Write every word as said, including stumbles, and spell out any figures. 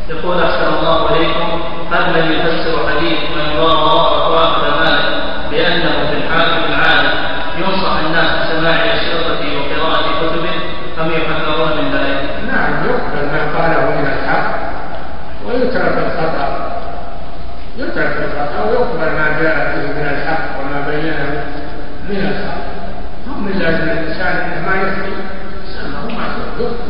يقول أحسن الله إليكم، هل من يفسر حديث من ضار وراءه وأخذ ماله بأنه في الحاكم العالم ينصح الناس بسماع أشرطته وقراءة كتبه أم يحذرون من ذلك؟ نعم، يقبل ما قاله من الحق ويترك الخطأ، يترك الخطأ ويقبل ما جاء فيه من الحق وما بينه من الحق. هم من لازم الإنسان ما يخطئ، سمه معصوم،